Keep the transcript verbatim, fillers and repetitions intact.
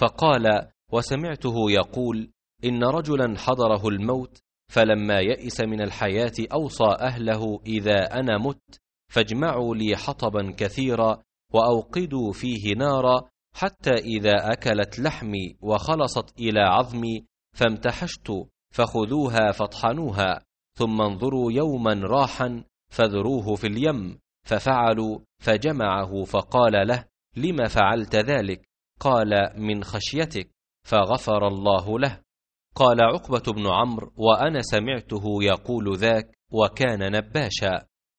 فقال: وسمعته يقول: إن رجلا حضره الموت فلما يئس من الحياة أوصى أهله: إذا أنا مت فاجمعوا لي حطبا كثيرا وأوقدوا فيه نارا، حتى إذا أكلت لحمي وخلصت إلى عظمي فامتحشت فخذوها فاطحنوها، ثم انظروا يوما راحا فذروه في اليم. ففعلوا، فجمعه فقال له: لم فعلت ذلك؟ قال: من خشيتك. فغفر الله له. قال عقبة بن عمرو: وأنا سمعته يقول ذاك وكان نباشا.